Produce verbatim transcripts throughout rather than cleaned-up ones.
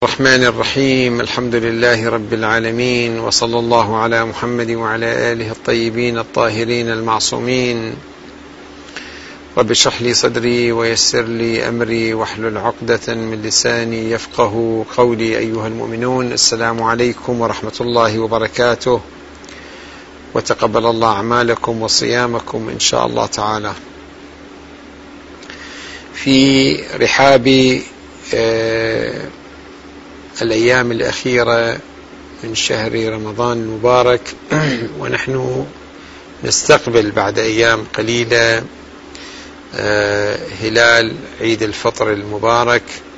الرحمن الرحيم. الحمد لله رب العالمين، وصلى الله على محمد وعلى آله الطيبين الطاهرين المعصومين. رب اشرح لي صدري ويسر لي أمري واحلل عقدة من لساني يفقه قولي. أيها المؤمنون، السلام عليكم ورحمة الله وبركاته، وتقبل الله أعمالكم وصيامكم إن شاء الله تعالى. في رحاب آه الأيام الأخيرة من شهر رمضان المبارك، ونحن نستقبل بعد أيام قليلة هلال عيد الفطر المبارك،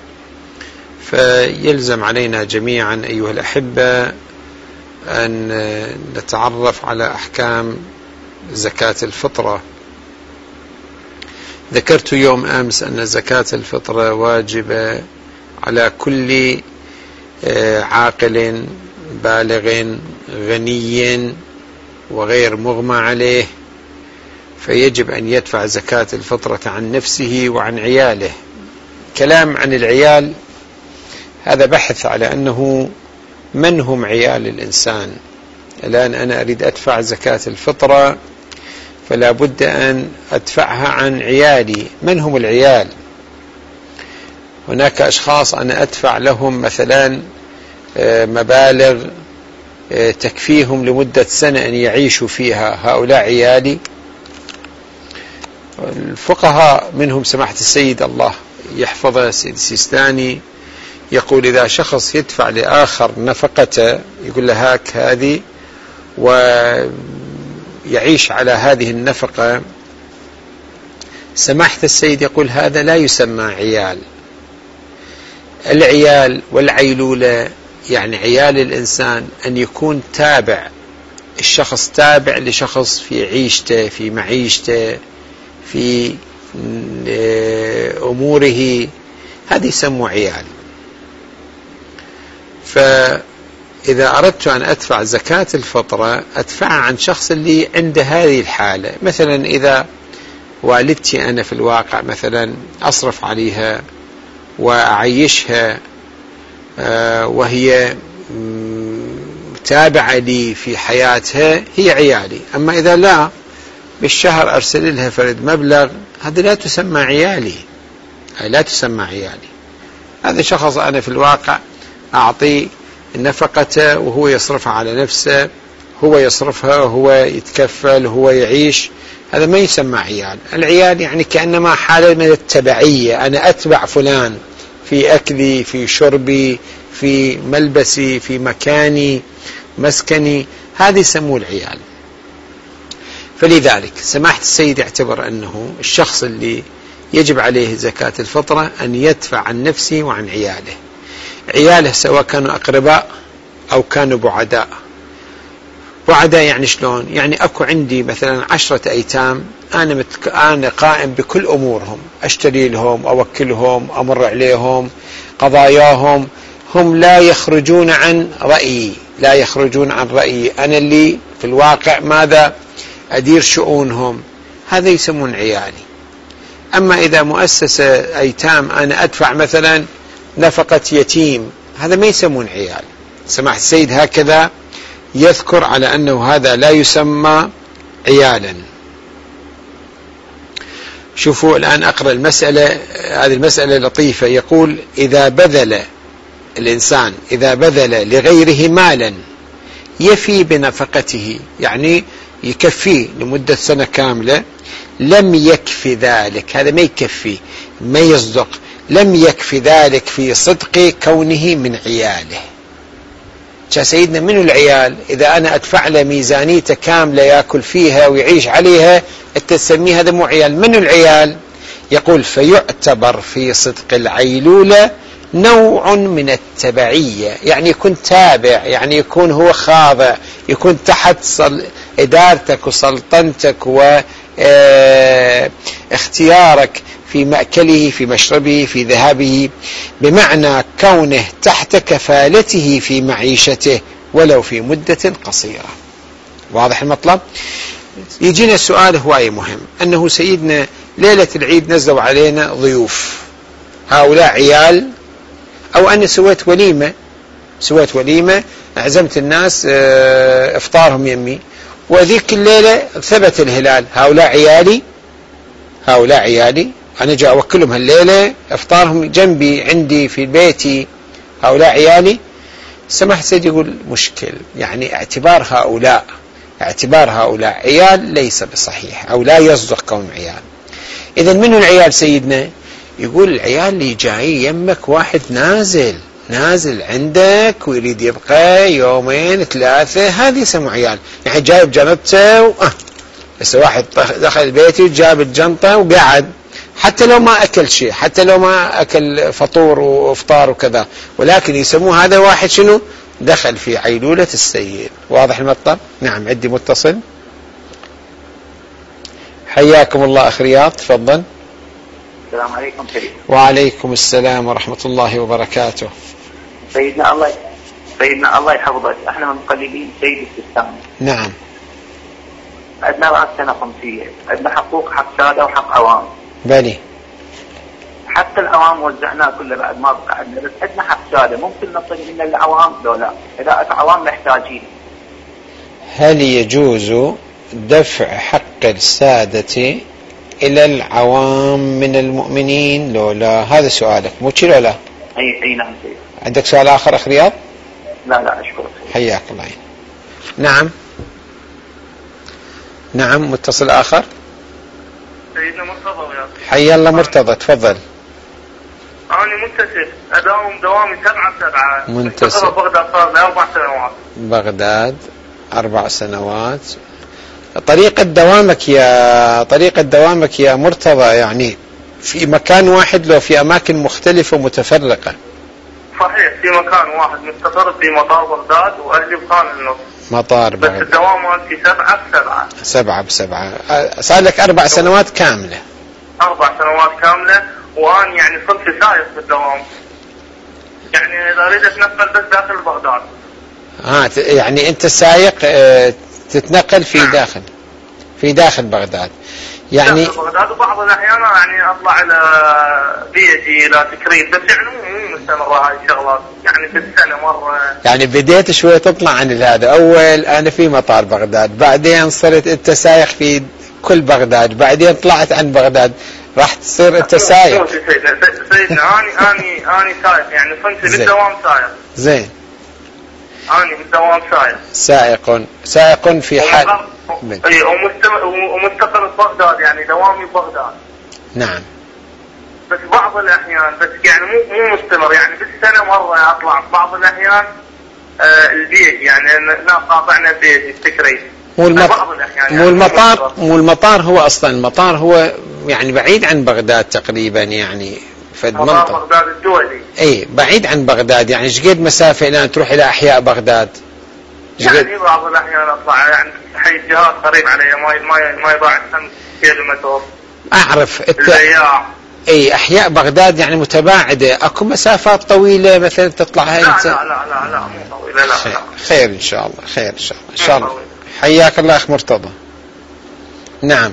فيلزم علينا جميعا أيها الأحبة أن نتعرف على أحكام زكاة الفطرة. ذكرت يوم أمس أن زكاة الفطرة واجبة على كل عاقل بالغ غني وغير مغمى عليه، فيجب أن يدفع زكاة الفطرة عن نفسه وعن عياله. كلام عن العيال هذا بحث على أنه من هم عيال الإنسان. الآن أنا أريد أدفع زكاة الفطرة، فلا بد أن أدفعها عن عيالي. من هم العيال؟ هناك أشخاص أنا أدفع لهم مثلا مبالغ تكفيهم لمدة سنة أن يعيشوا فيها، هؤلاء عيالي. الفقهاء منهم سماحة السيد الله يحفظه سيد السيستاني يقول إذا شخص يدفع لآخر نفقته، يقول له هاك هذه ويعيش على هذه النفقة، سماحة السيد يقول هذا لا يسمى عيال. العيال والعيلولة يعني عيال الإنسان أن يكون تابع، الشخص تابع لشخص في عيشته، في معيشته، في أموره، هذه يسموا عيال. فإذا أردت أن أدفع زكاة الفطرة أدفعها عن شخص اللي عنده هذه الحالة. مثلا إذا والدتي أنا في الواقع مثلا أصرف عليها وأعيشها وهي تابعة لي في حياتها، هي عيالي. أما إذا لا، بالشهر أرسل لها فرد مبلغ، هذا لا تسمى عيالي، لا تسمى عيالي. هذا شخص أنا في الواقع أعطي نفقته وهو يصرفها على نفسه، هو يصرفها، هو يتكفل، هو يعيش، هذا ما يسمى عيال. العيال يعني كأنما حالة من التبعية، أنا أتبع فلان في أكلي، في شربي، في ملبسي، في مكاني، مسكني، هذه يسموه العيال. فلذلك سماحة السيد يعتبر أنه الشخص اللي يجب عليه زكاة الفطرة أن يدفع عن نفسه وعن عياله. عياله سواء كانوا أقرباء أو كانوا بعداء. بعداء يعني شلون؟ يعني أكو عندي مثلا عشرة أيتام، أنا, متك... أنا قائم بكل أمورهم، أشتري لهم، أوكلهم، أمر عليهم، قضاياهم، هم لا يخرجون عن رأيي، لا يخرجون عن رأيي، أنا اللي في الواقع ماذا أدير شؤونهم، هذا يسمون عيالي. أما إذا مؤسسة أيتام أنا أدفع مثلا نفقة يتيم، هذا ما يسمون عيال. سماحة السيد هكذا يذكر على أنه هذا لا يسمى عيالا. شوفوا الآن أقرأ المسألة، هذه المسألة لطيفة. يقول إذا بذل الإنسان إذا بذل لغيره مالا يفي بنفقته، يعني يكفيه لمدة سنة كاملة، لم يكفي ذلك، هذا ما يكفي، ما يصدق، لم يكفي ذلك في صدق كونه من عياله. سيدنا منو العيال؟ إذا أنا أدفع له ميزانيته كاملة يأكل فيها ويعيش عليها، أنت تسميه هذا مو عيال. منو العيال؟ يقول فيعتبر في صدق العيلولة نوع من التبعية، يعني يكون تابع، يعني يكون هو خاضع، يكون تحت إدارتك وسلطنتك واختيارك في مأكله، في مشربه، في ذهابه، بمعنى كونه تحت كفالته في معيشته ولو في مدة قصيرة. واضح المطلب؟ يجينا السؤال هواي مهم، أنه سيدنا ليلة العيد نزلوا علينا ضيوف، هؤلاء عيال أو أني سويت وليمة سويت وليمة عزمت الناس إفطارهم يمي، وذيك الليلة ثبت الهلال، هؤلاء عيالي هؤلاء عيالي أنا جاء أوكلهم هالليلة إفطارهم جنبي عندي في بيتي، هؤلاء عيالي. سمحت سيدي يقول مشكل، يعني اعتبار هؤلاء اعتبار هؤلاء عيال ليس بصحيح، أو لا يصدق كون عيال. إذا منو العيال سيدنا؟ يقول العيال اللي جاي يمك واحد نازل نازل عندك ويريد يبقى يومين ثلاثة، هذه يسموا عيال، يعني جايب جنبته و... آه. بس واحد دخل بيتي وجاب الجنطة وقعد، حتى لو ما أكل شيء، حتى لو ما أكل فطور وإفطار وكذا، ولكن يسموه هذا واحد شنو؟ دخل في عيلولة السيد. واضح المطلب؟ نعم. عندي متصل. حياكم الله أخ رياض، تفضل. السلام عليكم سيدنا. وعليكم السلام ورحمة الله وبركاته. سيدنا الله سيدنا الله يحفظك، احنا من مقلدين سيد السيستاني. نعم. عندنا رأس سنة خمسية، عندنا حقوق، حق سادة وحق عوام. بلي. حتى العوام وزعناه كله بعد ما بقى عندنا، بس عندنا حق سادة ممكن نطلب من العوام لو لا، إذا العوام محتاجين. هل يجوز دفع حق السادة إلى العوام من المؤمنين لو لا؟ هذا سؤالك مو كذا ولا لا؟ أي أي نعم سيد. عندك سؤال آخر أخ رياض؟ لا لا أشكرك. حياك الله. نعم نعم. متصل آخر. سيدنا مرتضى. حيا الله مرتضى، تفضل. أنا منتسب أداوم دوامي سبعة بسبعة. منتسب بغداد صار لي أربع سنوات. بغداد أربع سنوات. طريقة دوامك يا طريقة دوامك يا مرتضى يعني في مكان واحد لو في أماكن مختلفة ومتفرقة؟ صحيح، في مكان واحد مستقر في مطار بغداد وأهلي بخان النص. مطار بغداد. بس الدوام مالتي سبعة بسبعة. سبعة بسبعة. صار لك أربع سنوات كاملة. أربع سنوات كاملة، وأنا يعني صرت سايق بالدوام. يعني إذا أريد أتنقل بس داخل بغداد. ها يعني أنت سايق اه تتنقل في نعم. داخل في داخل بغداد يعني داخل بغداد، وبعض الأحيان يعني أطلع إلى بيتي إلى تكريت، بس يعني مو مستمرة هاي الشغلات، يعني في السنة مرة. يعني بديت شوية تطلع عن هذا، أول أنا في مطار بغداد، بعدين صرت أنت سايق في كل بغداد، بعدين طلعت عن بغداد، راح تصير أنت سايق. سيدنا سيدنا أني أني أني سايق، يعني صنت بالدوام سايق. زين. أني بالدوام سايق. سائق سائق في حال. اي ومستقر ببغداد، يعني دوامي ببغداد. نعم. بس بعض الأحيان، بس يعني مو مو مستمر، يعني بالسنة مرة أطلع بعض الأحيان آه البيت، يعني لا قاطعنا بيت التكريت. مو المطار يعني مو المطار مو المطار هو أصلا المطار هو يعني بعيد عن بغداد تقريبا، يعني فد مطار بغداد الدولي. اي بعيد عن بغداد، يعني ايش قد مسافة الى ان تروح الى احياء بغداد؟ يعني بعض الأحيان أطلع يعني حي الجهاز قريب علي، ما ما ما يضاعف خمس كيلومتر. أعرف الت... البياع. أي أحياء بغداد يعني متباعدة، أكو مسافات طويلة مثلا تطلع هاي؟ لا لا لا لا لا مو طويلة. لا خير. لا خير إن شاء الله، خير إن شاء الله إن شاء الله. حياك الله أخ مرتضى. نعم.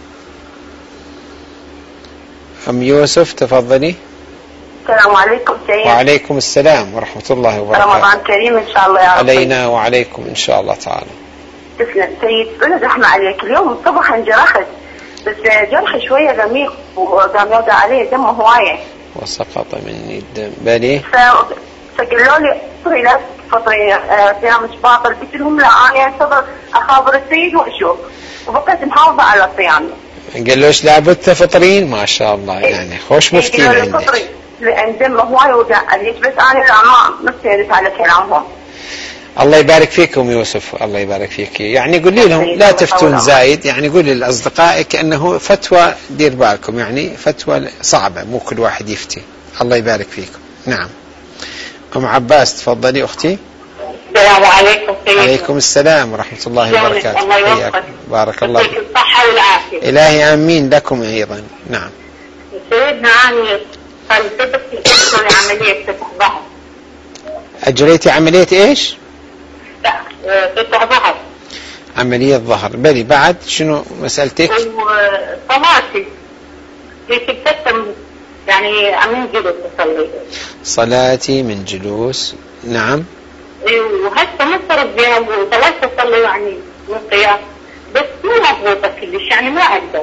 أم يوسف تفضلي. السلام عليكم سيد. وعليكم السلام ورحمة الله وبركاته. رمضان كريم إن شاء الله يا رب. علينا وعليكم إن شاء الله تعالى. تسلم سيد. أنا زحمة عليك اليوم الصبح انجرحت، بس جرح شوية غميق وقام يوضع عليه دم هواية وسقط مني الدم. بالي. فقالوا لي فطري لا فطري صيام باطل، قلت لهم لا أنا أنتظر أخابر السيد وأشوف، وبقيت محافظة على صيامي. قالوش لابد تفطرين؟ ما شاء الله يعني خوش مفتين عندك. لأن دم هواي وقع عليك، بس أنا لا ما مستندت على كلامهم. الله يبارك فيكم يوسف، الله يبارك فيك. يعني قولي لهم لا تفتون زايد، يعني قولي لأصدقائك أنه فتوى دير بالكم، يعني فتوى صعبة مو كل واحد يفتي. الله يبارك فيكم. نعم. أم عباس تفضلي أختي. السلام عليكم سيدنا. عليكم السلام ورحمة الله وبركاته. الله يوفقك. بارك الله فيك. الصحة والعافية. إلهي آمين لكم أيضا. نعم. سيدنا أنا قلت لي عملية فتح ظهر. أجريتي عملية إيش؟ لا فتح ظهر. عملية ظهر. بلي بعد شنو مسألتك؟ وطماسي. ليش بتسم يعني من جلوس أصلي. صلاتي من جلوس، نعم. وهسه مفترض بها وطلعت أصلي يعني من قيام، بس مو مضبوطة كلش، يعني ما أقدر.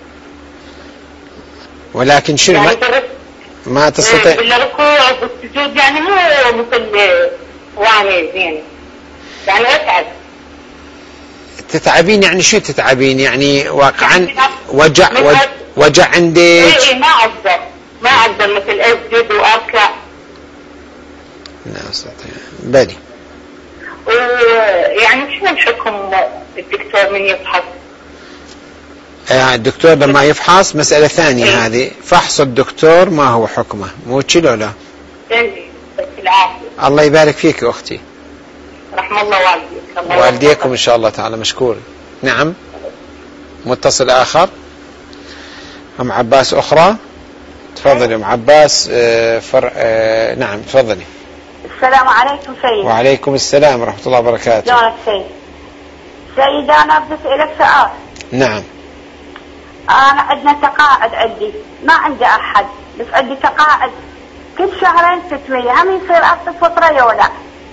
ولكن شنو يعني ما, ما تستطيع بالركوع والسجود، يعني مو مثل واني زين، يعني أتعب. تتعبين يعني شو تتعبين؟ يعني واقعا وجع وجع عندك؟ اي ما اقدر ما اقدر مثل اسجد واركع. لا استطيع. بلي. ويعني شنو الحكم الدكتور من يفحص؟ آه الدكتور لما يفحص مسألة ثانية. إيه؟ هذه فحص الدكتور ما هو حكمه، مو كيلو لا. بس العافية. الله يبارك فيك يا أختي. رحم الله والديك. والديكم إن شاء الله تعالى مشكور. نعم. متصل آخر. أم عباس أخرى. تفضلي أم عباس. آه فر... آه نعم تفضلي. السلام عليكم سيد. وعليكم السلام ورحمة الله وبركاته. شلونك سيد؟ سيد أنا بدي أسألك سؤال. نعم. أنا عندنا تقاعد عندي، ما عندي أحد، بس عندي تقاعد كل شهرين ستمية، هم يصير أخذ فطرة ولا؟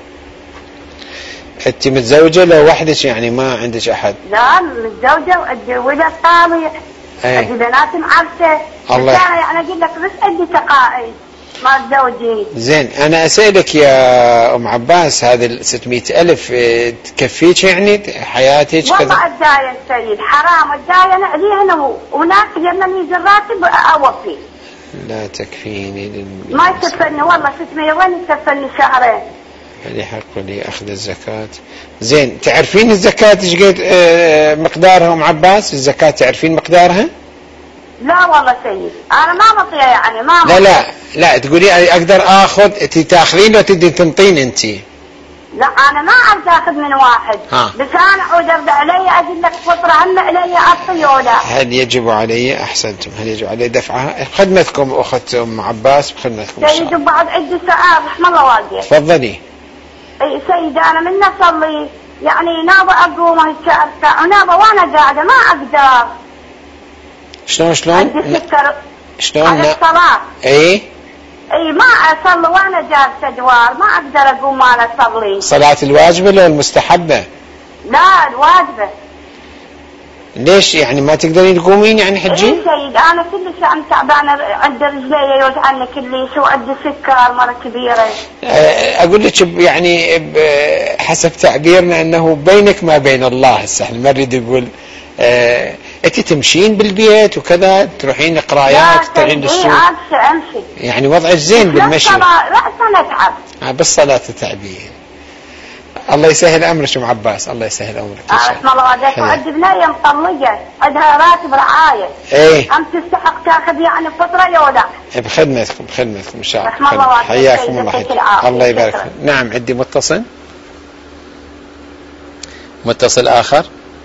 أنت متزوجة لو وحدك يعني ما عندك أحد؟ لا متزوجة وعندي ولد طالع، عندي بنات معرسة. الله أنا يعني أقول لك بس عندي تقاعد ما تزوجين. زين أنا أسألك يا أم عباس، هذه الستمائة ألف تكفيك يعني حياتك؟ والله أداين سيد حرام، أداين عليهن وناس لما يجي الراتب أوفي. لا تكفيني ما يكفني والله ستمية، وين يكفني شهرين؟ هل يحق لي أخذ الزكاة؟ زين تعرفين الزكاة ايش قد مقدارها أم عباس؟ الزكاة تعرفين مقدارها؟ لا والله سيد أنا ما مطيع يعني ما لا لا لا تقولي أقدر أخذ، تاخذين لو تدي تنطين أنت؟ لا أنا ما أعرف أخذ من واحد. ها. بس أنا عود أرجع علي أقول لك فطرة هم علي أعطي ولا؟ هل يجب علي؟ أحسنتم، هل يجب علي دفعها؟ خدمتكم أخت أم عباس بخدمتكم. سيد وبعد عندي سؤال رحم الله والديك. تفضلي. أي سيد أنا من أصلي يعني نابا أقوم هيك أركع ونابا وأنا قاعدة ما أقدر. شلون شلون؟ عندي سكر. شلون؟ على الصلاة. إيه؟ اي ما اصلي وانا جالسه دوار، ما اقدر اقوم وانا اصلي. صلاة الواجبة ولا المستحبة؟ لا الواجبة. ليش يعني ما تقدرين تقومين يعني حجين؟ اي سيد انا كلش انا تعبانه، عندي رجلي يوجعني كلش وعندي سكر مره كبيره. اقول لك يعني حسب تعبيرنا انه بينك ما بين الله. هسه احنا ما نريد نقول اه انت تمشين بالبيت وكذا، تروحين قرايات تروحين للسوق. لا امشي امشي يعني وضعك زين بالمشي. رأسا اتعب. آه بالصلاة تتعبين. الله يسهل امرك ام عباس، الله يسهل امرك ان شاء الله. الله عليك. وعندي بنيه مطلقه عندها راتب رعايه. ايه ام تستحق تاخذ يعني فطره ولا؟ بخدمتكم بخدمتكم ان شاء الله. الله حياكم الله. الله يبارك فيك. نعم عندي متصل متصل اخر.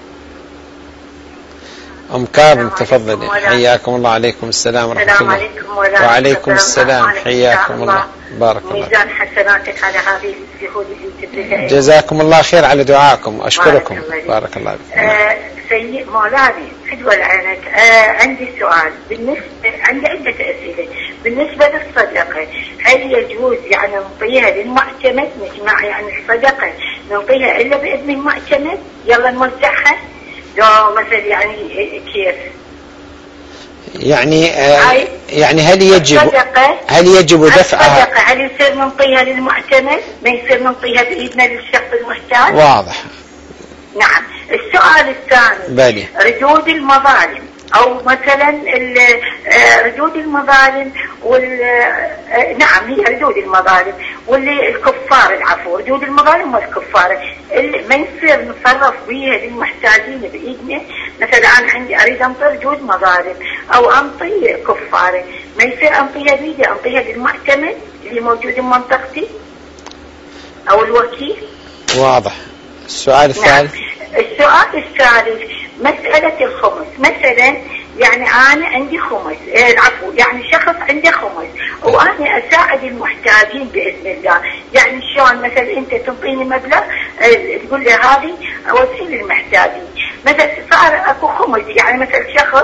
ام كاظم تفضلي. حياكم الله. عليكم السلام ورحمه الله. عليكم وعليكم السلام. حياكم الله. بارك الله. ميزان حسناتك على هذه الجهود اللي تبذلها. جزاكم الله خير على دعائكم، اشكركم. بارك الله فيك. آه سيد مولانا فدوى عينك، آه عندي سؤال. بالنسبه عندي عده اسئله بالنسبه للصدقه، هل يجوز يعني نعطيها للمعتمد؟ نجمع يعني الصدقه نعطيها الا باذن المعتمد يلا نوزعها؟ لو مثلا يعني كيف يعني آه يعني هل يجب هل يجب دفعها؟ الصدقة هل يصير نعطيها للمعتمد؟ ما يصير نعطيها بإيدنا للشخص المحتاج؟ واضح. نعم. السؤال الثاني بالي. ردود المظالم أو مثلا ردود المظالم وال نعم هي ردود المظالم واللي الكفار العفو ردود المظالم والكفار اللي ما يصير نتصرف بيها للمحتاجين بإيدنا. مثلا أنا عندي أريد أنطي ردود مظالم أو أنطي كفارة، ما يصير أنطيها بيدي، أنطيها للمعتمد اللي موجود بمنطقتي أو الوكيل. واضح. السؤال الثالث. نعم. السؤال الثالث مسألة الخمس. مثلا يعني أنا عندي خمس العفو يعني شخص عنده خمس وأنا أساعد المحتاجين بإذن الله. يعني شلون مثلا أنت تنطيني مبلغ تقول لي هذه أوزعي للمحتاجين. مثلا صار أكو خمس يعني مثلا شخص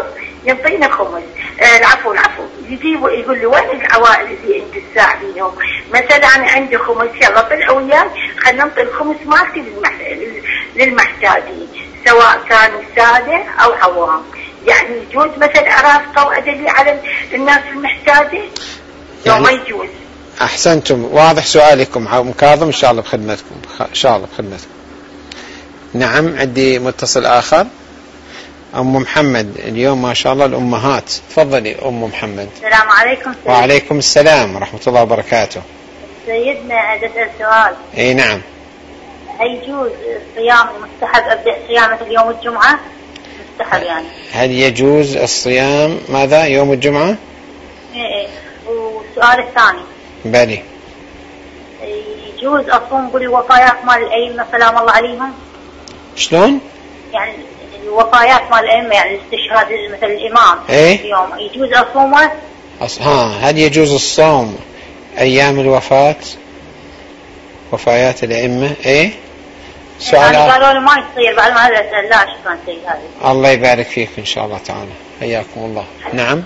يعطينا خمس. آه العفو العفو يجيب يقول لي وين العوائل اللي انت تساعدينهم؟ مثلا عندي خمس يلا طلعوا وياي خلينا نعطي الخمس مالتي للمح... للمحتاجين سواء كانوا سادة او عوام. يعني يجوز مثلا ارافقه وادلي على الناس المحتاجة لو يعني ما يجوز؟ أحسنتم، واضح سؤالكم أم كاظم؟ إن شاء الله بخدمتكم، إن شاء الله بخدمتكم. نعم، عندي متصل آخر. أم محمد، اليوم ما شاء الله الأمهات. تفضلي أم محمد. السلام عليكم سيدنا. وعليكم السلام ورحمة الله وبركاته. سيدنا أجد السؤال. أي نعم. هل يجوز الصيام المستحب أبدأ صيامة اليوم الجمعة؟ مستحب يعني. هل يجوز الصيام ماذا يوم الجمعة؟ إيه إيه. والسؤال الثاني. بلي. يجوز أصوم بالوفيات مال الأئمة سلام الله عليهم؟ شلون؟ يعني الوفيات مال الأئمة يعني الاستشهاد مثل الإمام. إيه؟ اليوم يجوز أصومه؟ أص... ها هل يجوز الصوم أيام الوفاة؟ وفيات الأئمة؟ إيه؟ سؤال يعني قالوا ما يصير بعد ما هذا أسأل لا شكرا سيد هذا. الله يبارك فيك إن شاء الله تعالى، حياكم الله. نعم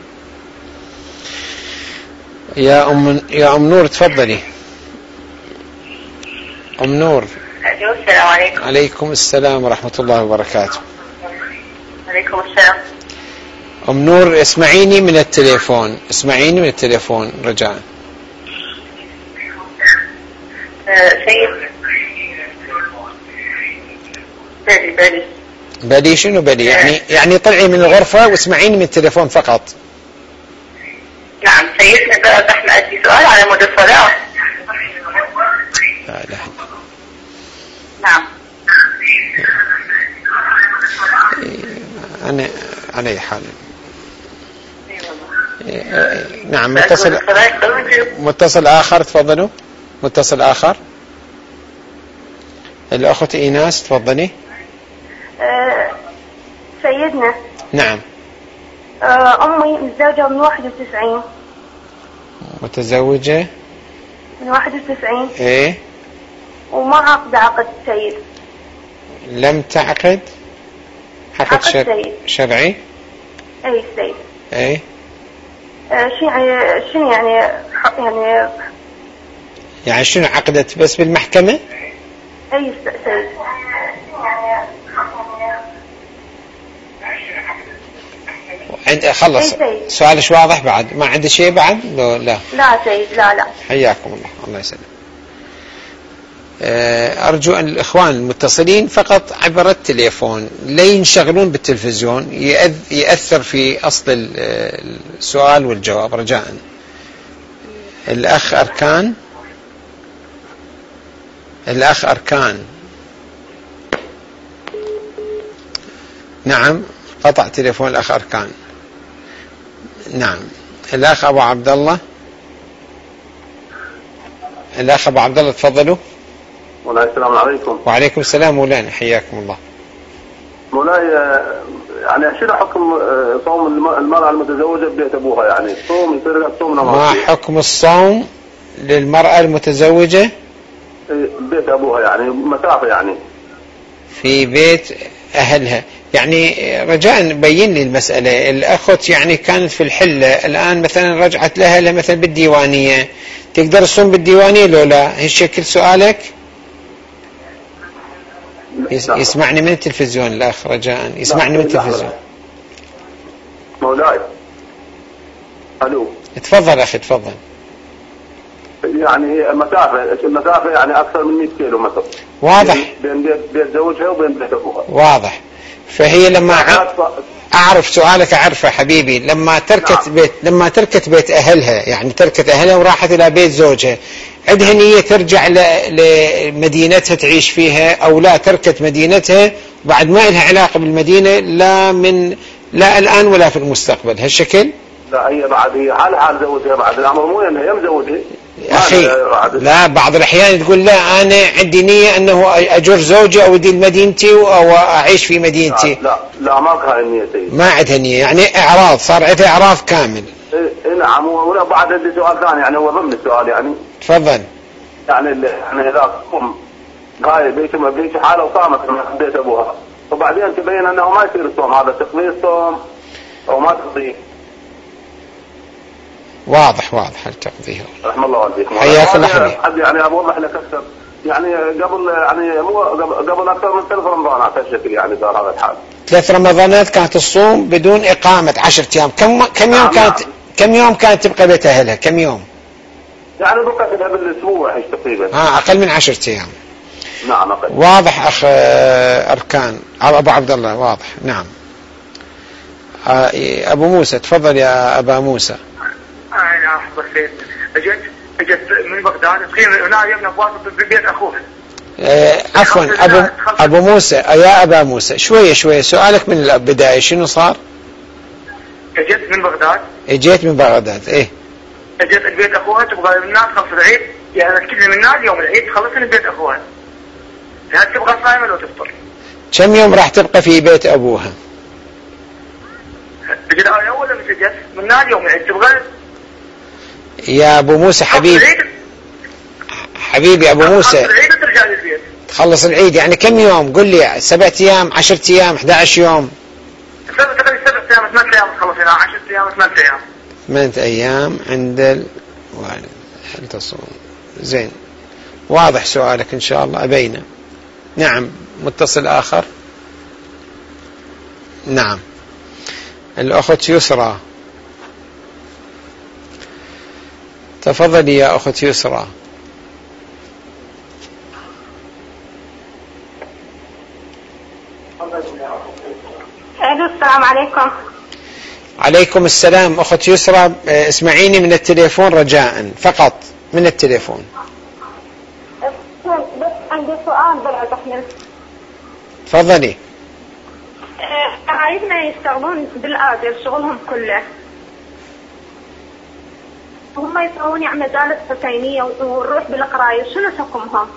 يا أم يا أم نور تفضلي. أم نور. السلام عليكم. عليكم السلام ورحمة الله وبركاته. عليكم السلام. أم نور اسمعيني من التليفون، اسمعيني من التليفون رجاء. أه سيد بلي بلي بلي شنو بلي؟ يعني يعني طلعي من الغرفة واسمعيني من التليفون فقط. نعم سيدنا بحنا أدي سؤال على مدى الصلاة. لا لا. نعم. أنا على أي حال. نعم متصل متصل آخر تفضلوا. متصل آخر. الأخت إيناس تفضلي. أه سيدنا. نعم. أه أمي متزوجة من واحد وتسعين. متزوجة من واحد وتسعين. إيه. وما عقد عقد سيد. لم تعقد عقد شر... شرعي. أي سيد. إيه. أه شو يعني شنو يعني يعني يعني شنو عقدت بس بالمحكمة؟ أي سيد. عند خلص سؤالش واضح بعد؟ ما عندي شيء بعد؟ لا لا لا سيد لا لا. حياكم الله، الله يسلم. أرجو أن الإخوان المتصلين فقط عبر التليفون لا ينشغلون بالتلفزيون، يأثر في أصل السؤال والجواب رجاء. الأخ أركان. الأخ أركان. نعم قطع تليفون الأخ أركان. نعم الأخ أبو عبد الله. الأخ أبو عبد الله تفضلوا. مولاي السلام عليكم. وعليكم السلام مولانا حياكم الله. مولاي يعني شنو حكم صوم المرأة المتزوجة ببيت أبوها؟ يعني صوم يصير صوم ما حكم الصوم للمرأة المتزوجة ببيت أبوها يعني مسافة يعني في بيت أهلها؟ يعني رجاء بين لي المسألة. الأخت يعني كانت في الحلة الآن مثلا رجعت لها لها مثلا بالديوانية، تقدر تصوم بالديوانية لو لا؟ هالشكل سؤالك؟ يسمعني من التلفزيون الأخ رجاء، يسمعني من التلفزيون. مولاي ألو تفضل أخي تفضل. يعني مسافة المسافة يعني أكثر من مئة كيلو مثلا. واضح. بين بيت, بيت زوجها وبين بيت أبوها. واضح. فهي لما أعرف سؤالك أعرفه حبيبي، لما تركت نعم. بيت لما تركت بيت أهلها يعني تركت أهلها وراحت إلى بيت زوجها، عندها نية ترجع لمدينتها تعيش فيها أو لا تركت مدينتها بعد ما لها علاقة بالمدينة لا من لا الآن ولا في المستقبل هالشكل؟ لا هي بعد هي حال حال زوجها بعد الأمر مو إنها هي مزوجها. أخي لا بعض الأحيان تقول لا أنا عندي نية أنه أجر زوجي أو أدي مدينتي أو أعيش في مدينتي. لا لا, لا ما كان النية سيد. ما عندها نية يعني إعراض، صار عندها إعراض كامل. إيه نعم. ولا بعد عندي سؤال ثاني يعني هو ضمن السؤال يعني. تفضل. يعني اللي يعني إذا قم قايل بيت ما بيت حالة وصامت من بيت أبوها وبعدين تبين أنه ما يصير الصوم هذا تقضي الصوم. أو ما تقضيه؟ واضح واضح هل تقضيه. رحم الله والديكم. حياك الله حبيبي. حد يعني أوضح لك أكثر، يعني قبل يعني مو قبل أكثر من ثلاث رمضانات هالشكل يعني صار هذا الحال. ثلاث رمضانات كانت تصوم بدون إقامة عشرة أيام. كم كم يوم كانت كم يوم كانت تبقى بيت أهلها؟ كم يوم؟ يعني بقت لها بالأسبوع تقريبا. ها أقل من عشرة أيام. نعم أقل. واضح أخ أركان أبو عبد الله واضح. نعم. أبو موسى تفضل يا أبا موسى. أنا أحضر سيد أجت أجت من بغداد تقيم هنا يوم نبواط ببيت أخوها. أه عفوا أبو أبو موسى يا أبا موسى شوية شوية سؤالك من البداية شنو صار؟ أجت من بغداد. اجيت من بغداد إيه. أجت البيت أخوها تبغى من الناس خلص العيد يعني كل من الناس يوم العيد تخلص من بيت أخوها. هل تبغى صايمة لو تفطر؟ كم يوم راح تبقى في بيت أبوها؟ أجت أول لما أجت من الناس يوم العيد تبغى. يا أبو موسى حبيبي حبيبي أبو موسى تخلص العيد يعني كم يوم؟ قل لي سبعة أيام عشرة أيام أحد عشر يوم؟ سبعة أيام ثمانية أيام تخلص هنا عشرة أيام ثمانية أيام. ثمانية أيام عند الوالد. هل تصوم؟ زين واضح سؤالك إن شاء الله أبينا. نعم متصل آخر. نعم الأخت يسرى تفضلي يا أخت يسرى. السلام عليكم. عليكم السلام أخت يسرى. اسمعيني من التليفون رجاء فقط من التليفون. بس عندي سؤال بعد أحمد. تفضلي. قرايبنا يشتغلون بالآجر شغلهم كله. هم يسوون يعني مجالس حسينية ونروح بالقراية شنو حكمهم؟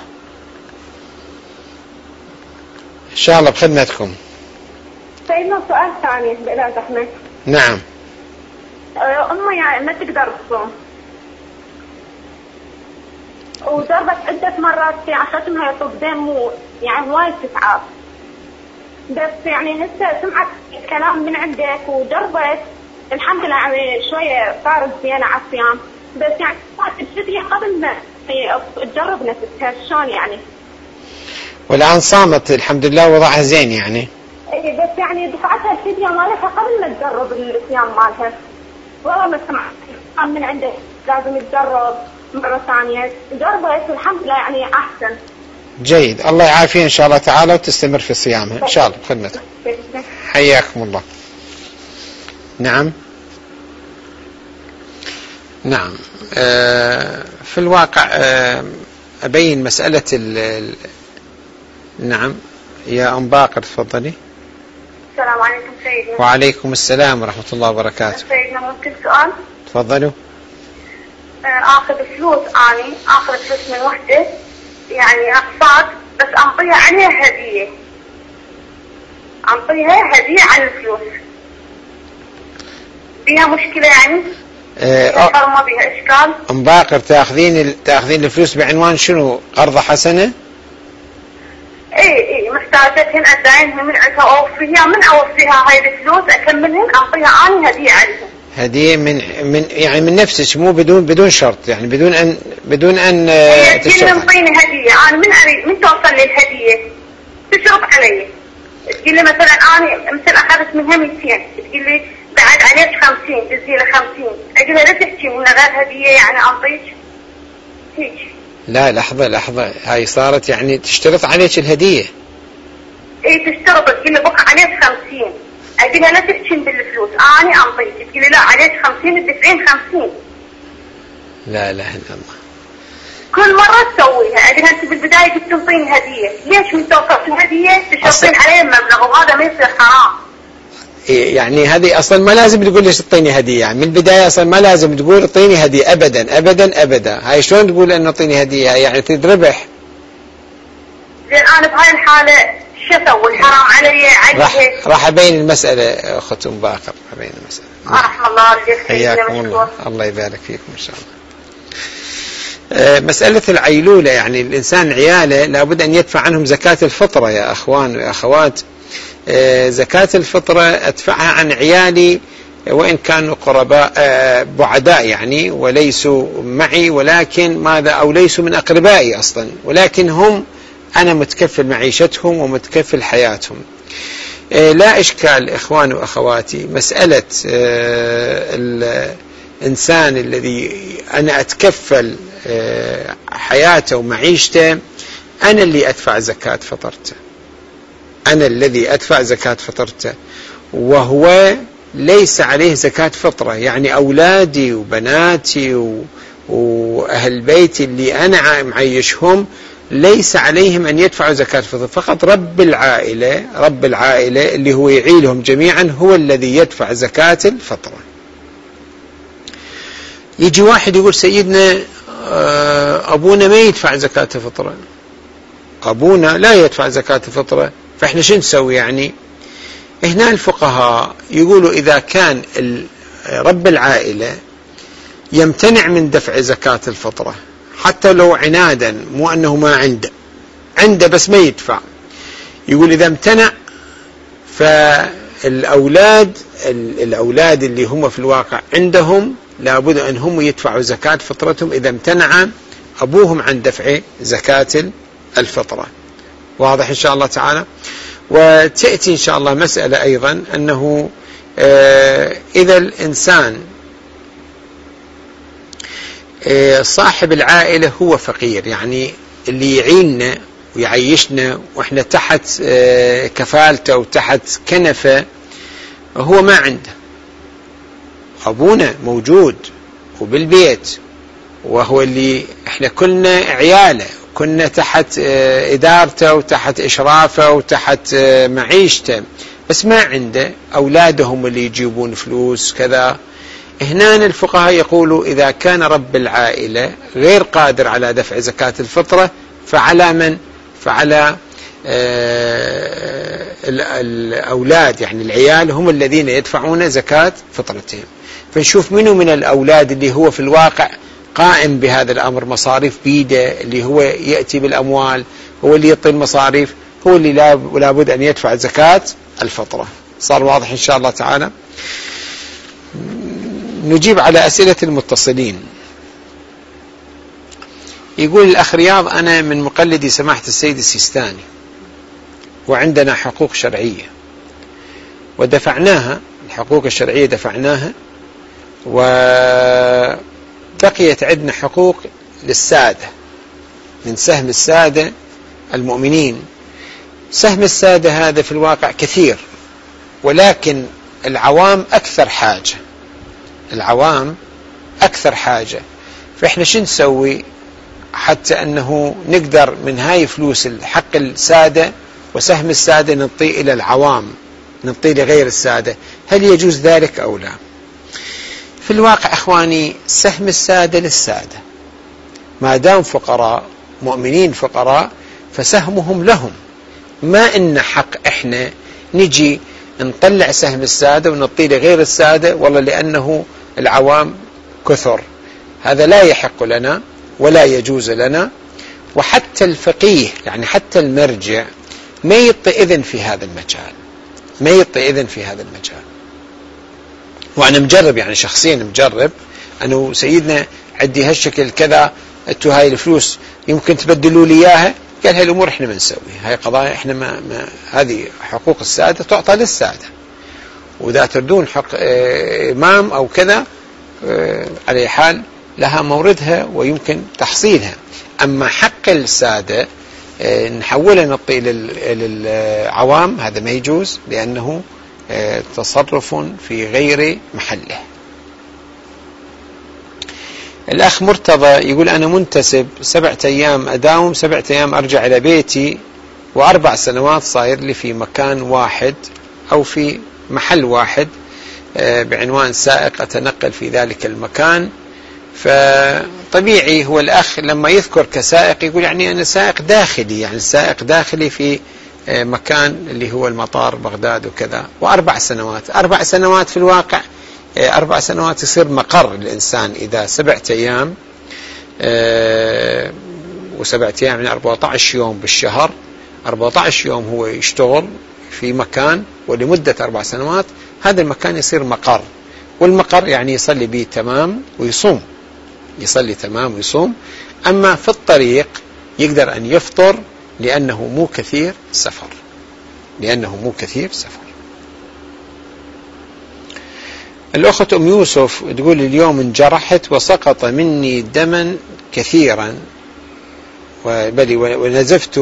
إن شاء الله بخدمتكم. سيدنا سؤال ثاني بالله أحمد. نعم. أمي يعني ما تقدر تصوم. وجربت عدة مرات في عشتها يطب دم يعني وايد تتعب. بس يعني هسه سمعت كلام من عندك وجربت الحمد لله يعني شوية صارت زينة على الصيام. بس يعني الفدية قبل ما تجرب نفسها شلون يعني؟ والآن صامت الحمد لله وضعها زين يعني. اي بس يعني دفعتها الفدية مالتها قبل ما تجرب الصيام مالها. والله ما سمعت من عندك لازم تجرب مرة ثانية. جربت والحمد لله يعني أحسن. جيد الله يعافيه إن شاء الله تعالى وتستمر في صيامها إن شاء الله بخدمتك. حياكم الله. نعم نعم آه في الواقع آه أبين مسألة ال نعم يا أم باقر تفضلي. السلام عليكم سيدنا. وعليكم السلام ورحمة الله وبركاته. سيدنا ممكن سؤال؟ تفضلوا. آه آخذ فلوس أني آخذ فلوس من وحدة يعني أقساط بس أعطيها عليها هدية. أعطيها هدية على الفلوس. فيها مشكلة يعني؟ أه ما بيها إشكال؟ أم باقر تأخذين تأخذين الفلوس بعنوان شنو؟ قرضة حسنة؟ إيه إيه محتاجتهن أدعينهن من عندها أوفيها من أوفيها هاي الفلوس أكملهن أعطيها أنا هدية عليهم. هدية من من يعني من نفسك مو بدون بدون شرط يعني بدون أن بدون أن هي تجي من طيني هدية أنا من أريد من توصل لي الهدية تشرط علي. تقول لي مثلا أنا مثل أخذت منها مئتين تقول لي بعد عليك خمسين تزي لي خمسين أقول لها لا تحكي من غير هدية يعني أعطيك هيك. لا لحظة لحظة هاي صارت يعني تشترط عليك الهدية. إيه تشترط تقول لي بقى عليك خمسين أقول لها لا تحكين بالفلوس أنا أعطيك تقول لي لا عليك خمسين تدفعين خمسين. لا لا إلا الله. كل مرة تسويها أقول لها أنت بالبداية كنت تنطيني هدية ليش من توقف الهدية تشرطين علي المبلغ وهذا ما يصير حرام. يعني هذه أصلا ما لازم تقول ليش تعطيني هدية يعني من البداية أصلا ما لازم تقول اعطيني هدية أبدا أبدا أبدا. هاي شلون تقول أنه اعطيني هدية يعني تربح. زين أنا بهاي الحالة شو أسوي الحرام علي عليه. راح راح أبين المسألة أخت أم باقر أبين المسألة. رحم الله والديك. حياكم الله الله يبارك فيكم إن شاء الله. مسألة العيلولة يعني الإنسان عياله لابد أن يدفع عنهم زكاة الفطرة يا أخوان ويا أخوات. زكاة الفطرة أدفعها عن عيالي وإن كانوا قرباء بعداء يعني وليسوا معي، ولكن ماذا أو ليسوا من أقربائي أصلا، ولكن هم أنا متكفل معيشتهم ومتكفل حياتهم. لا إشكال إخواني وأخواتي، مسألة الإنسان الذي أنا أتكفل حياته ومعيشته أنا اللي أدفع زكاة فطرته، أنا الذي أدفع زكاة فطرته، وهو ليس عليه زكاة فطرة، يعني أولادي وبناتي وأهل بيتي اللي أنا معيشهم ليس عليهم أن يدفعوا زكاة فطرة، فقط رب العائلة رب العائلة اللي هو يعيلهم جميعا هو الذي يدفع زكاة الفطرة. يجي واحد يقول سيدنا أبونا ما يدفع زكاة الفطرة، أبونا لا يدفع زكاة الفطرة، فإحنا شو نسوي يعني؟ هنا الفقهاء يقولوا إذا كان رب العائلة يمتنع من دفع زكاة الفطرة حتى لو عنادا، مو أنه ما عنده عنده بس ما يدفع، يقول إذا امتنع فالأولاد الأولاد اللي هم في الواقع عندهم لابد أن هم يدفعوا زكاة فطرتهم إذا امتنع أبوهم عن دفع زكاة الفطرة. واضح إن شاء الله تعالى. وتأتي إن شاء الله مسألة أيضا أنه إذا الإنسان صاحب العائلة هو فقير، يعني اللي يعيننا ويعيشنا وإحنا تحت كفالته وتحت كنفه، هو ما عنده، أبونا موجود وبالبيت وهو اللي إحنا كلنا عياله، كنا تحت إدارته وتحت إشرافه وتحت معيشته، بس ما عنده، أولادهم اللي يجيبون فلوس كذا. هنا الفقهاء يقولوا إذا كان رب العائلة غير قادر على دفع زكاة الفطرة فعلى من؟ فعلى الأولاد، يعني العيال هم الذين يدفعون زكاة فطرتهم. فنشوف منه من الأولاد اللي هو في الواقع قائم بهذا الأمر، مصاريف بيده، اللي هو يأتي بالأموال، هو اللي يعطي المصاريف، هو اللي لابد أن يدفع زكاة الفطرة. صار واضح إن شاء الله تعالى. نجيب على أسئلة المتصلين. يقول الأخ رياض أنا من مقلدي سماحة السيد السيستاني وعندنا حقوق شرعية ودفعناها، الحقوق الشرعية دفعناها، وبقيت عندنا حقوق للسادة من سهم السادة المؤمنين. سهم السادة هذا في الواقع كثير، ولكن العوام أكثر حاجة، العوام أكثر حاجة. فإحنا شو نسوي حتى أنه نقدر من هاي فلوس الحق السادة وسهم السادة نعطيه إلى العوام، نعطيه لغير السادة؟ هل يجوز ذلك أو لا؟ في الواقع أخواني سهم السادة للسادة، ما دام فقراء مؤمنين فقراء فسهمهم لهم، ما إن حق إحنا نجي نطلع سهم السادة ونعطيه لغير السادة والله لأنه العوام كثر. هذا لا يحق لنا ولا يجوز لنا. وحتى الفقيه يعني حتى المرجع ما يعطي إذن في هذا المجال، ما يعطي إذن في هذا المجال. وأنا مجرب يعني شخصيا مجرب أنه سيدنا عندي هالشكل كذا، أنتوا هاي الفلوس يمكن تبدلوا لي إياها. قال هاي الأمور إحنا ما نسوي، هاي قضايا إحنا ما, ما هذه حقوق السادة تعطى للسادة، وإذا تردون حق إمام أو كذا على حال لها موردها ويمكن تحصيلها. أما حق السادة نحوله نعطيه للعوام هذا ما يجوز، لأنه تصرف في غير محله. الأخ مرتضى يقول أنا منتسب سبعة أيام أداوم، سبعة أيام أرجع إلى بيتي، وأربع سنوات صاير لي في مكان واحد أو في محل واحد بعنوان سائق أتنقل في ذلك المكان. فطبيعي هو الأخ لما يذكر كسائق يقول يعني أنا سائق داخلي، يعني سائق داخلي في مكان اللي هو المطار بغداد وكذا. وأربع سنوات أربع سنوات في الواقع أربع سنوات يصير مقر الإنسان إذا سبعة أيام وسبعة أيام من أربعة عشر يوم بالشهر، أربعة عشر يوم هو يشتغل في مكان ولمدة أربع سنوات، هذا المكان يصير مقر، والمقر يعني يصلي به تمام ويصوم، يصلي تمام ويصوم. أما في الطريق يقدر أن يفطر لأنه مو كثير سفر، لأنه مو كثير سفر. الأخت أم يوسف تقول اليوم انجرحت وسقط مني دما كثيرا وبلي ونزفت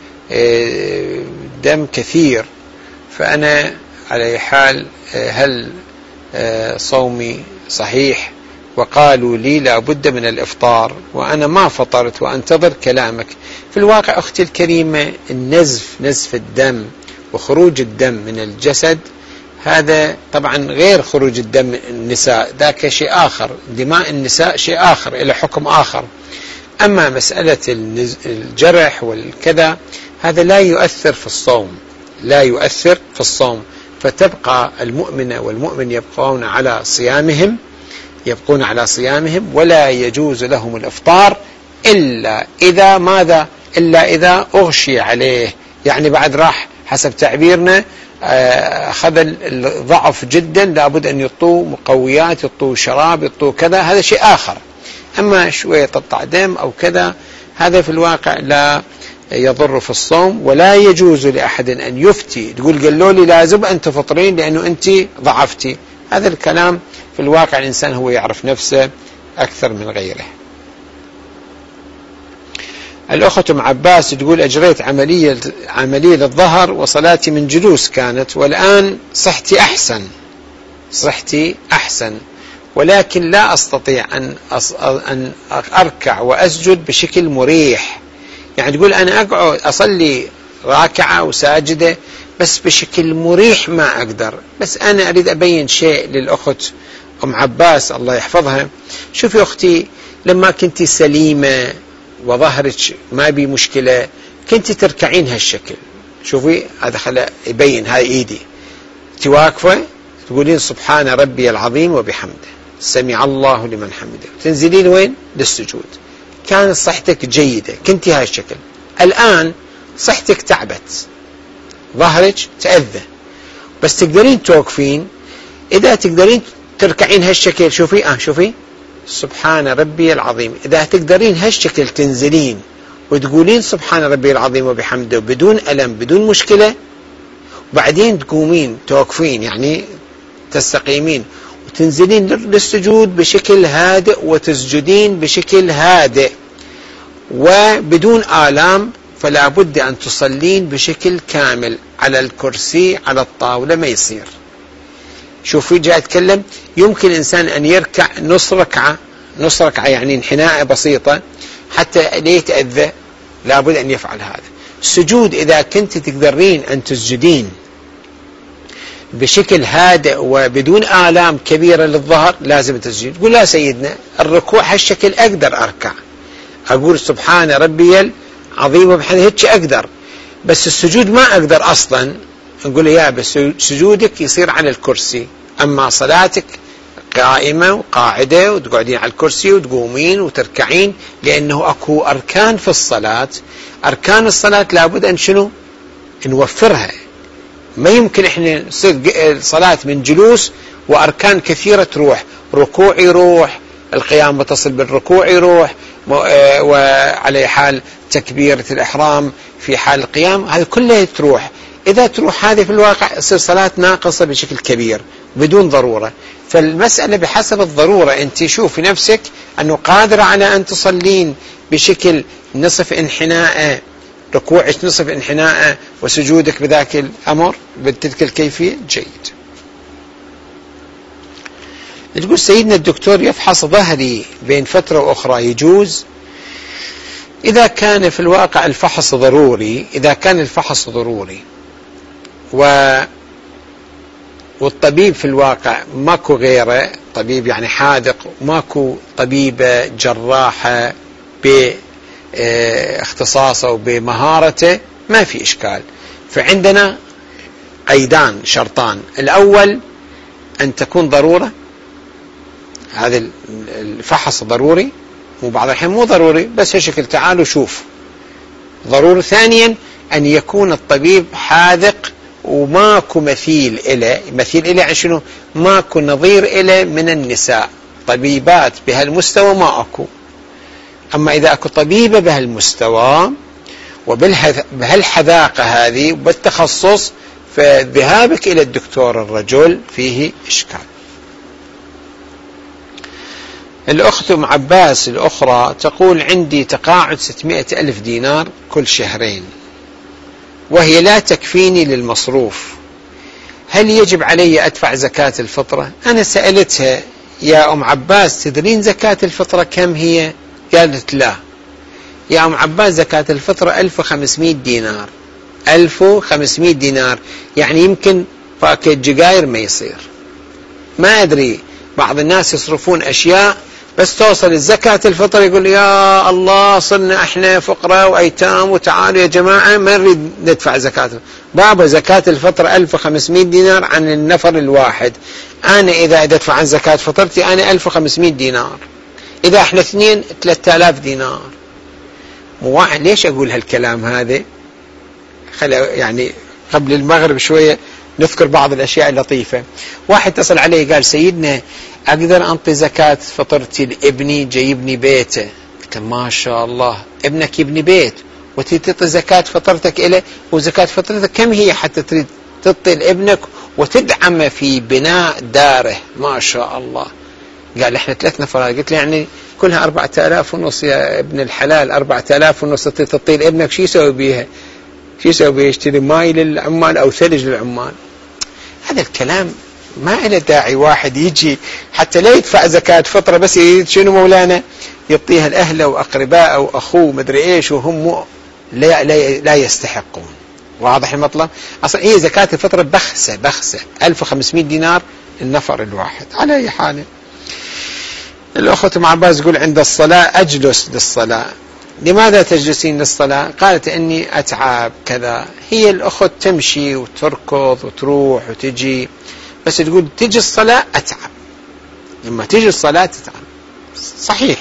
دم كثير، فأنا على حال هل صومي صحيح؟ وقالوا لي لا بد من الإفطار وأنا ما فطرت وأنتظر كلامك. في الواقع أختي الكريمة النزف، نزف الدم وخروج الدم من الجسد هذا طبعا غير خروج الدم من النساء، ذاك شيء آخر، دماء النساء شيء آخر إلى حكم آخر. أما مسألة الجرح والكذا هذا لا يؤثر في الصوم، لا يؤثر في الصوم، فتبقى المؤمنة والمؤمن يبقون على صيامهم، يبقون على صيامهم، ولا يجوز لهم الإفطار إلا إذا ماذا؟ إلا إذا أغشي عليه، يعني بعد راح حسب تعبيرنا أخذ الضعف جدا، لابد أن يطوه مقويات، يطوه شراب، يطوه كذا، هذا شيء آخر. أما شوية تقطع دم أو كذا هذا في الواقع لا يضر في الصوم، ولا يجوز لأحد أن يفتي تقول قالوا لي لازم أن تفطرين لأنه أنت ضعفتي. هذا الكلام في الواقع الإنسان هو يعرف نفسه أكثر من غيره. الأخت أم عباس تقول أجريت عملية عملية للظهر وصلاتي من جلوس كانت، والآن صحتي أحسن، صحتي أحسن، ولكن لا أستطيع أن أن أركع وأسجد بشكل مريح. يعني تقول أنا أقعد أصلي راكعة وساجدة بس بشكل مريح ما أقدر. بس أنا أريد أبين شيء للأخت أم عباس الله يحفظها. شوفي أختي، لما كنت سليمة وظهرك ما بي مشكلة كنت تركعين هالشكل. شوفي هذا خلى يبين، هاي إيدي تواقفة تقولين سبحان ربي العظيم وبحمده سمع الله لمن حمده، تنزلين وين؟ للسجود. كانت صحتك جيدة، كنت هاي الشكل. الآن صحتك تعبت، ظهرك تأذى، بس تقدرين توقفين. إذا تقدرين تركعين هالشكل، شوفي آه شوفي سبحان ربي العظيم، إذا تقدرين هالشكل تنزلين وتقولين سبحان ربي العظيم وبحمده بدون ألم بدون مشكلة، وبعدين تقومين توقفين يعني تستقيمين وتنزلين للسجود بشكل هادئ وتسجدين بشكل هادئ وبدون آلام، فلا بد أن تصلين بشكل كامل على الكرسي على الطاولة ما يصير. شوفي جاء أتكلم، يمكن إنسان أن يركع نص ركعة، نص ركعة يعني انحناء بسيطة حتى لا يتأذى، لا بد أن يفعل هذا. السجود إذا كنت تقدرين أن تسجدين بشكل هادئ وبدون آلام كبيرة للظهر لازم تسجد. تقول لا سيدنا الركوع هالشكل أقدر أركع، أقول سبحان ربي العظيم وبحمده هيك أقدر، بس السجود ما أقدر أصلا. نقول يا بس سجودك يصير على الكرسي، أما صلاتك قائمة وقاعدة وتقعدين على الكرسي وتقومين وتركعين، لأنه أكو أركان في الصلاة. أركان الصلاة لابد أن شنو نوفرها، ما يمكن إحنا نصير الصلاة من جلوس وأركان كثيرة تروح، ركوع يروح، القيام متصل بالركوع يروح، وعلى حال تكبيرة الإحرام في حال القيام، هذا كله تروح. إذا تروح هذه في الواقع تصير صلاة ناقصة بشكل كبير بدون ضرورة. فالمسألة بحسب الضرورة. أنت شوفي نفسك أنه قادرة على أن تصلين بشكل نصف انحناء، ركوعك نصف انحناء وسجودك بذاك الأمر بتلك الكيفية، جيد. تقول سيدنا الدكتور يفحص ظهري بين فترة وأخرى يجوز؟ إذا كان في الواقع الفحص ضروري، إذا كان الفحص ضروري و والطبيب في الواقع ماكو غيره طبيب يعني حاذق، ماكو طبيبة جراحة باختصاصه وبمهارته، ما في إشكال. فعندنا قيدان شرطان، الأول أن تكون ضرورة، هذا الفحص ضروري، وبعض الحين مو ضروري بس هالشكل تعالوا شوف ضروري. ثانيا أن يكون الطبيب حاذق وماكو مثيل إله. مثيل إله يعني شنو؟ ماكو نظير إله من النساء طبيبات بهالمستوى، ما أكو. أما إذا أكو طبيبة بهالمستوى وبهالحذاقة هذه وبالتخصص، فذهابك إلى الدكتور الرجل فيه إشكال. الأخت أم عباس الأخرى تقول: عندي تقاعد ستمائة ألف دينار كل شهرين وهي لا تكفيني للمصروف، هل يجب علي أدفع زكاة الفطرة؟ أنا سألتها: يا أم عباس تدرين زكاة الفطرة كم هي؟ قالت: لا. يا أم عباس زكاة الفطرة ألف وخمسمائة دينار. ألف وخمسمائة دينار يعني يمكن باكيت جقاير ما يصير. ما أدري، بعض الناس يصرفون أشياء بس توصل الزكاة الفطر يقول: يا الله صرنا احنا فقراء وايتام وتعالوا يا جماعة ما نريد ندفع زكاة. بابا زكاة الفطر ألف وخمسمائة دينار عن النفر الواحد. أنا إذا أدفع عن زكاة فطرتي أنا ألف وخمسمائة دينار، إذا احنا اثنين ثلاثة آلاف دينار. مو ليش أقول هالكلام هذا؟ خلي يعني قبل المغرب شوية نذكر بعض الأشياء اللطيفة. واحد اتصل علي قال: سيدنا أقدر أنطي زكاة فطرتي لابني جايبني بيته؟ قلت: ما شاء الله، ابنك يبني بيت وتعطي زكاة فطرتك إليه؟ وزكاة فطرتك كم هي حتى تريد تعطي لابنك وتدعم في بناء داره؟ ما شاء الله. قال: احنا ثلاث نفرات. قلت له: يعني كلها أربعة آلاف ونص يا ابن الحلال، أربعة آلاف ونص تعطي لابنك شو يسوي بيها؟ شو يسوي بيها؟ يشتري ماي للعمال أو ثلج للعمال؟ هذا الكلام ما له داعي. واحد يجي حتى لا يدفع زكاة فطرة بس شنو مولانا يعطيها لأهله وأقرباء أو أخوه مدري إيش وهم لا, لا, لا يستحقون. واضح المطلب؟ أصلا هي زكاة الفطرة بخسة بخسة ألف وخمسمائة دينار النفر الواحد. على أي حال، الأخت أم عباس تقول: عند الصلاة أجلس للصلاة. لماذا تجلسين للصلاة؟ قالت: إني أتعب كذا. هي الأخت تمشي وتركض وتروح وتجي، بس تقول تجي الصلاة أتعب. لما تجي الصلاة تتعب. صحيح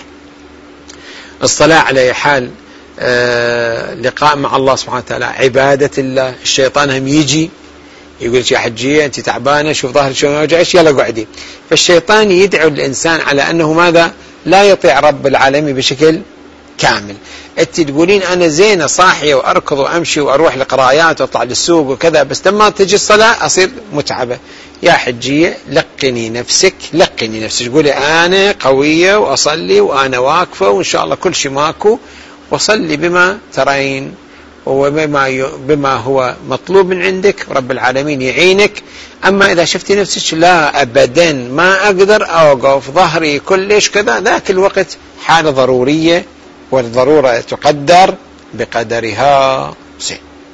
الصلاة على حال آه لقاء مع الله سبحانه وتعالى، عبادة الله. الشيطان هم يجي يقول: يا حجية أنت تعبانة، شوف ظهرك شو يوجعش، يلا قعدي. فالشيطان يدعو الإنسان على أنه ماذا؟ لا يطيع رب العالمين بشكل كامل. انت تقولين انا زينه صاحيه واركض وامشي واروح لقرايات واطلع للسوق وكذا، بس لما تجي الصلاه اصير متعبه. يا حجيه لقني نفسك، لقني نفسك، قولي انا قويه واصلي وانا واقفه وان شاء الله كل شيء ماكو، وصلي بما ترين وبما بما هو مطلوب من عندك، رب العالمين يعينك. اما اذا شفتي نفسك لا ابدا ما اقدر اوقف ظهري كلش كذا، ذاك الوقت حاله ضروريه والضرورة تقدر بقدرها. زين.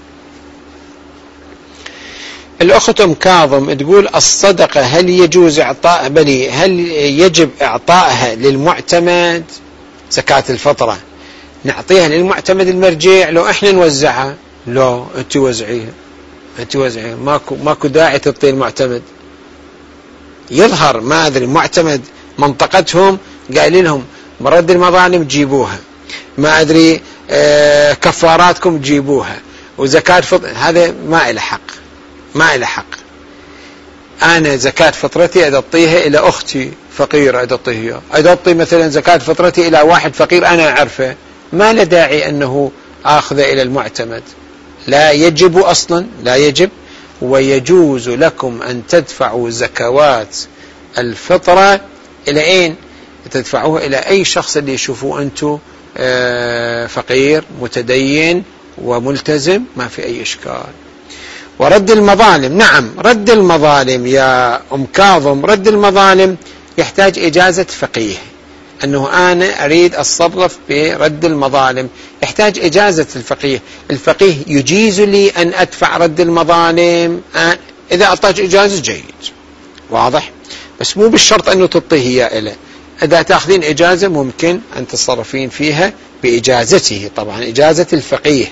الأخت أم كاظم تقول: الصدقة هل يجوز إعطاء بني هل يجب إعطائها للمعتمد؟ زكاة الفطرة نعطيها للمعتمد المرجع لو إحنا نوزعها؟ لا، أنت وزعيها، أنت وزعيها، ماكو ماكو داعي تعطي المعتمد. يظهر ما أدري معتمد منطقتهم قايل لهم مرد المظالم جيبوها، ما أدري آه كفاراتكم تجيبوها، وزكاة فطر هذا ما إلى حق، ما إلى حق. أنا زكاة فطرتي أدطيها إلى أختي فقيرة، أدطيها أدطي مثلا زكاة فطرتي إلى واحد فقير أنا أعرفه، ما له داعي أنه آخذ إلى المعتمد. لا يجب أصلا، لا يجب. ويجوز لكم أن تدفعوا زكوات الفطرة إلى أين؟ تدفعوها إلى أي شخص اللي يشوفوه أنتم فقير متدين وملتزم، ما في أي إشكال. ورد المظالم، نعم رد المظالم يا أم كاظم، رد المظالم يحتاج إجازة فقيه، أنه أنا أريد أتصرف برد المظالم، يحتاج إجازة الفقيه. الفقيه يجيز لي أن أدفع رد المظالم إذا أعطاك إجازة جيد، واضح؟ بس مو بالشرط أنه تعطيه إياه إله. إذا تأخذين إجازة ممكن أن تتصرفين فيها بإجازته، طبعا إجازة الفقيه.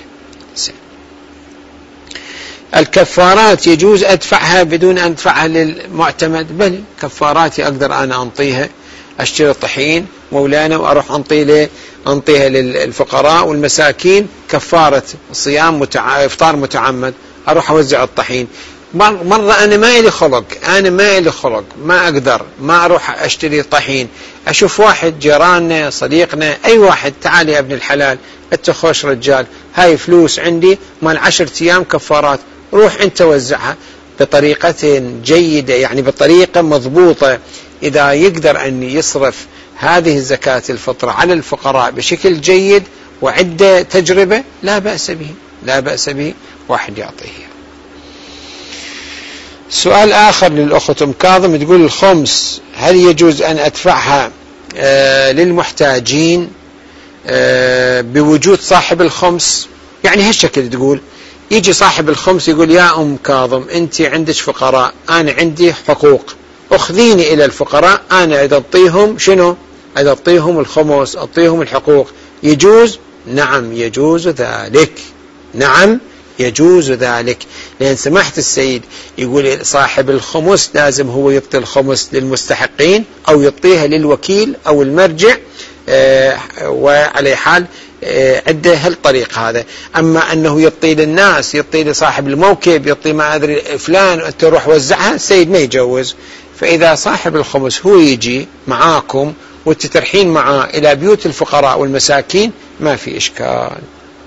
الكفارات يجوز أدفعها بدون أن أدفعها للمعتمد؟ بل كفاراتي أقدر أنا أنطيها، أشتري طحين مولانا وأروح أنطي أنطيها للفقراء والمساكين كفارة صيام متع... إفطار متعمد، أروح أوزع الطحين. مرة أنا ما إلي خلق أنا ما إلي خلق ما أقدر ما أروح أشتري طحين، أشوف واحد جيراننا صديقنا أي واحد، تعال يا ابن الحلال أنت خوش رجال، هاي فلوس عندي مال عشرة أيام كفارات، روح أنت وزعها بطريقة جيدة، يعني بطريقة مضبوطة. إذا يقدر أن يصرف هذه الزكاة الفطر على الفقراء بشكل جيد وعنده تجربة لا بأس به لا بأس به واحد يعطيه. سؤال آخر للأخت أم كاظم تقول الخمس هل يجوز أن أدفعها آه للمحتاجين آه بوجود صاحب الخمس؟ يعني هالشكل تقول يجي صاحب الخمس يقول يا أم كاظم أنت عندك فقراء، أنا عندي حقوق، أخذيني إلى الفقراء، أنا إذا أعطيهم شنو؟ إذا أعطيهم الخمس أعطيهم الحقوق، يجوز؟ نعم يجوز ذلك، نعم يجوز ذلك، لأن سماحة السيد يقول صاحب الخمس لازم هو يعطي الخمس للمستحقين أو يعطيها للوكيل أو المرجع، آه وعلى حال آه عنده هالطريق هذا. أما أنه يعطي للناس، يعطي لصاحب الموكب، يعطي ما أدري فلان أنت روح وزعها، السيد ما يجوز. فإذا صاحب الخمس هو يجي معاكم وتترحين معاه إلى بيوت الفقراء والمساكين ما في إشكال.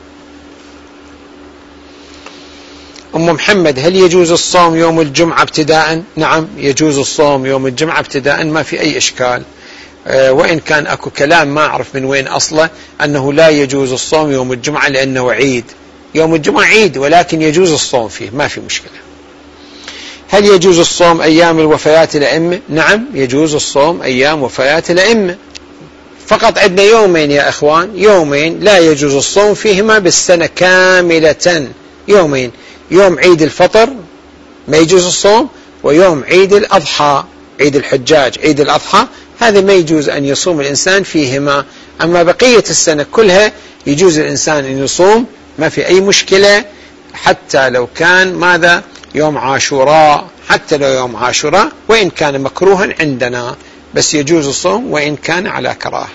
أم محمد هل يجوز الصوم يوم الجمعة ابتداء؟ نعم يجوز الصوم يوم الجمعة ابتداء ما في أي إشكال، أه وإن كان أكو كلام ما أعرف من وين أصله أنه لا يجوز الصوم يوم الجمعة لأنه عيد. يوم الجمعة عيد ولكن يجوز الصوم فيه ما في مشكلة. هل يجوز الصوم أيام الوفيات الأئمة؟ نعم يجوز الصوم أيام وفيات الأئمة، فقط عندنا يومين يا أخوان، يومين لا يجوز الصوم فيهما بالسنة كاملة، يومين، يوم عيد الفطر ما يجوز الصوم، ويوم عيد الأضحى عيد الحجاج عيد الأضحى هذا ما يجوز أن يصوم الإنسان فيهما. أما بقية السنة كلها يجوز الإنسان أن يصوم ما في أي مشكلة، حتى لو كان ماذا يوم عاشوراء، حتى لو يوم عاشوراء وإن كان مكروها عندنا، بس يجوز الصوم وإن كان على كراهة.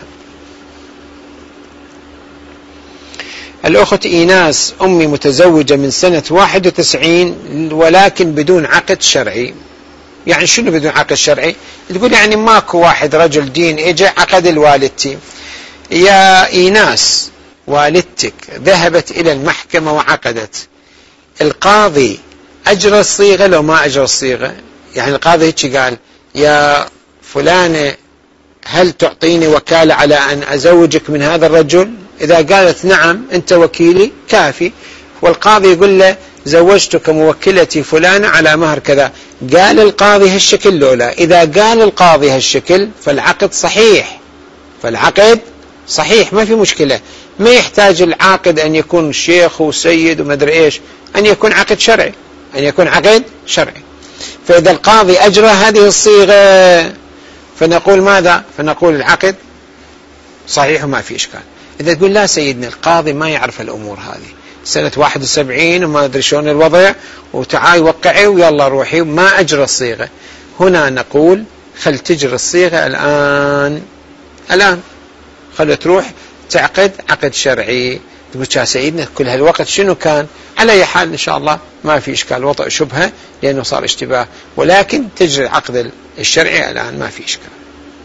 الأخت إيناس أمي متزوجة من سنة واحد وتسعين ولكن بدون عقد شرعي. يعني شنو بدون عقد شرعي؟ تقول يعني ماكو واحد رجل دين اجى عقد الوالدتي. يا إيناس والدتك ذهبت إلى المحكمة وعقدت، القاضي أجرى الصيغة لو ما أجرى الصيغة؟ يعني القاضي هيك قال يا فلانة هل تعطيني وكالة على أن أزوجك من هذا الرجل؟ إذا قالت نعم أنت وكيلي كافي، والقاضي يقول له زوجتك موكلتي فلانة على مهر كذا. قال القاضي هالشكل لولا؟ إذا قال القاضي هالشكل فالعقد صحيح، فالعقد صحيح ما في مشكلة، ما يحتاج العاقد أن يكون شيخ وسيد ومدري إيش، أن يكون عقد شرعي، أن يكون عقد شرعي. فإذا القاضي أجرى هذه الصيغة فنقول ماذا؟ فنقول العقد صحيح وما في إشكال. إذا تقول لا سيدنا القاضي ما يعرف الأمور هذه، سنة واحد وسبعين وما أدري شلون الوضع، وتعالي وقعي ويلا روحي ما أجرى الصيغة، هنا نقول خل تجري الصيغة الآن، الآن خل تروح تعقد عقد شرعي. تقول يا سيدنا كل هالوقت شنو كان؟ على أي حال إن شاء الله ما في إشكال، وضع شبهة لأنه صار اشتباه، ولكن تجري العقد الشرعي الآن ما في إشكال.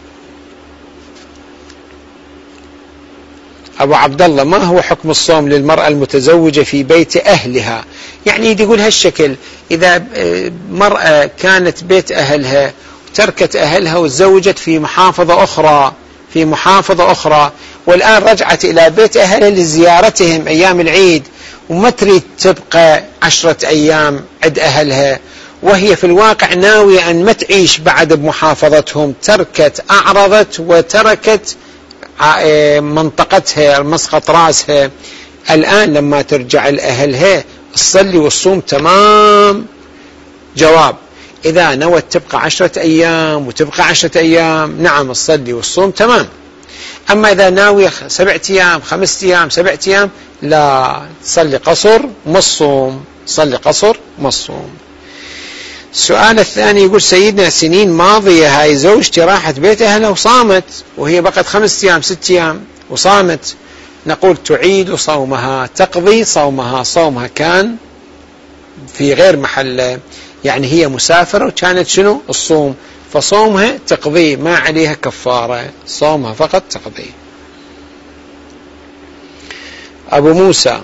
أبو عبد الله ما هو حكم الصوم للمرأة المتزوجة في بيت أهلها؟ يعني يقول هالشكل، إذا مرأة كانت بيت أهلها وتركت أهلها وتزوجت في محافظة أخرى في محافظة أخرى والآن رجعت إلى بيت أهلها لزيارتهم أيام العيد، وما تريد تبقى عشرة أيام عند أهلها، وهي في الواقع ناوية أن ما تعيش بعد بمحافظتهم، تركت أعرضت وتركت منطقتها مسقط راسها، الآن لما ترجع لأهلها تصلي والصوم تمام. جواب: إذا نوت تبقى عشرة أيام وتبقى عشرة أيام نعم تصلي والصوم تمام. أما إذا ناوية سبعة أيام خمسة أيام سبعة أيام لا، تصلي قصر مصوم، تصلي قصر مصوم. السؤال الثاني يقول: سيدنا سنين ماضية هاي زوجتي راحت بيت أهلها وصامت، وهي بقت خمسة أيام ست أيام وصامت، نقول تعيد صومها، تقضي صومها، صومها كان في غير محله، يعني هي مسافرة وكانت شنو الصوم، فصومها تقضيه ما عليها كفارة، صومها فقط تقضيه. أبو موسى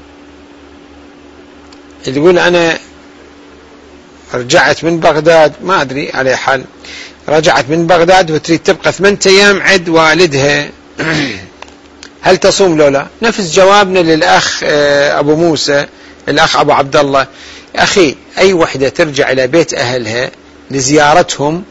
يقول أنا رجعت من بغداد، ما أدري على حال، رجعت من بغداد وتريد تبقى ثمانية أيام عند والدها، هل تصوم لو لا؟ نفس جوابنا للأخ أبو موسى، الأخ أبو عبد الله، أخي أي وحدة ترجع إلى بيت أهلها لزيارتهم